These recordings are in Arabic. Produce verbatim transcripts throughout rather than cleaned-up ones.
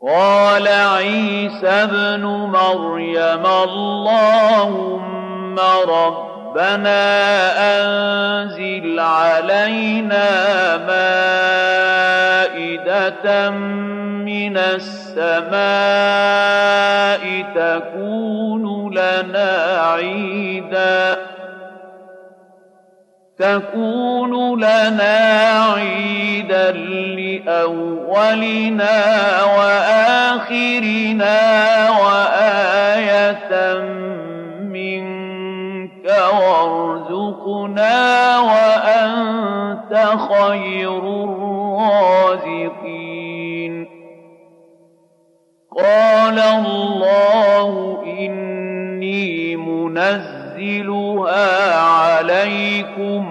قال عيسى ابن مريم اللهم ربنا أنزل علينا مائدة من السماء تكون لنا عيداً تكون لنا عيداً لأولنا وآخرنا وآية منك وارزقنا وأنت خير الرازقين قال الله إني منزلها عليكم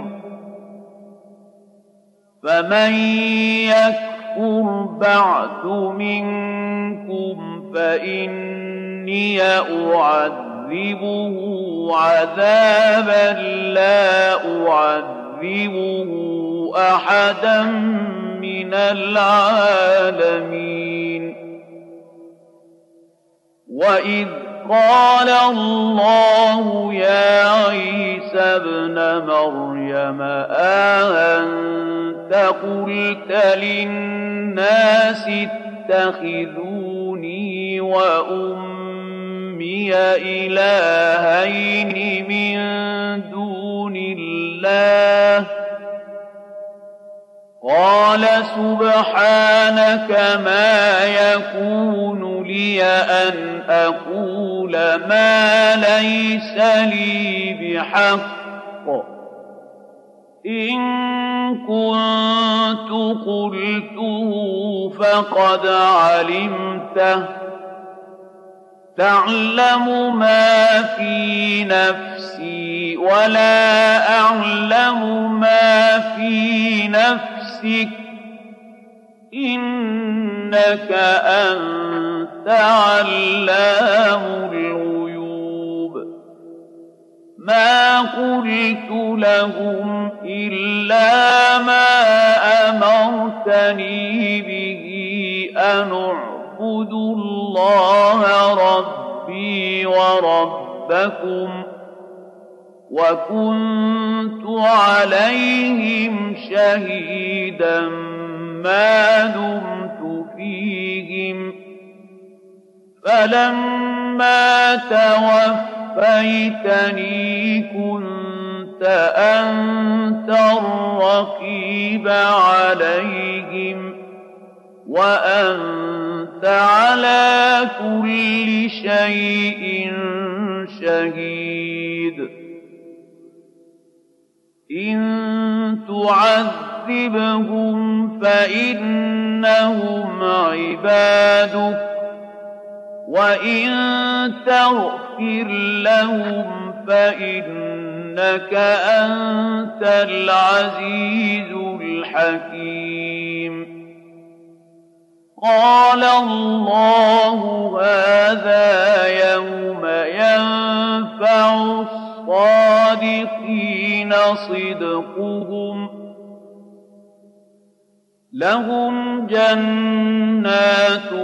فمن يكفر بعد منكم فإني أعذبه عذابا لا أعذبه أحدا من العالمين وإذ قال الله يا عيسى ابن مريم أأنت قلت للناس اتخذوني وأمي إلهين من دون الله قال سبحانك ما يكون لي أن أقول ما ليس لي بحق إن كنت قلته فقد علمته تعلم ما في نفسي ولا أعلم ما في نفسك إنك أنت علام الغيوب ما قلت لهم إلا ما أمرتني به أن اعبدوا الله ربي وربكم وكنت عليهم شهيدا ما دمت فيهم فلما توفيتني كنت أنت الرقيب عليهم وأنت على كل شيء شهيد إن تعذبهم فإنهم عبادك وإن تغفر لهم فإنك أنت العزيز الحكيم قال الله هذا يوم ينفع الصادقين صدقهم لهم جنات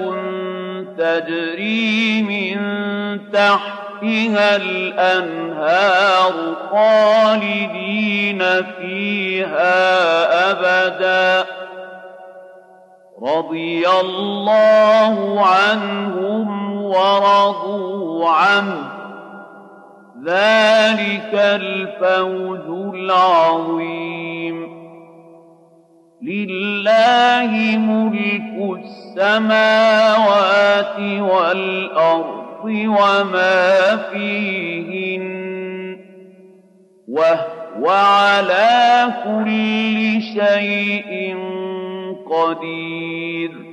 تجري من تحتها الأنهار خالدين فيها أبدا رضي الله عنهم ورضوا عنه ذلك الفوز العظيم لله ملك السماوات والأرض وما فيهن وهو على كل شيء قدير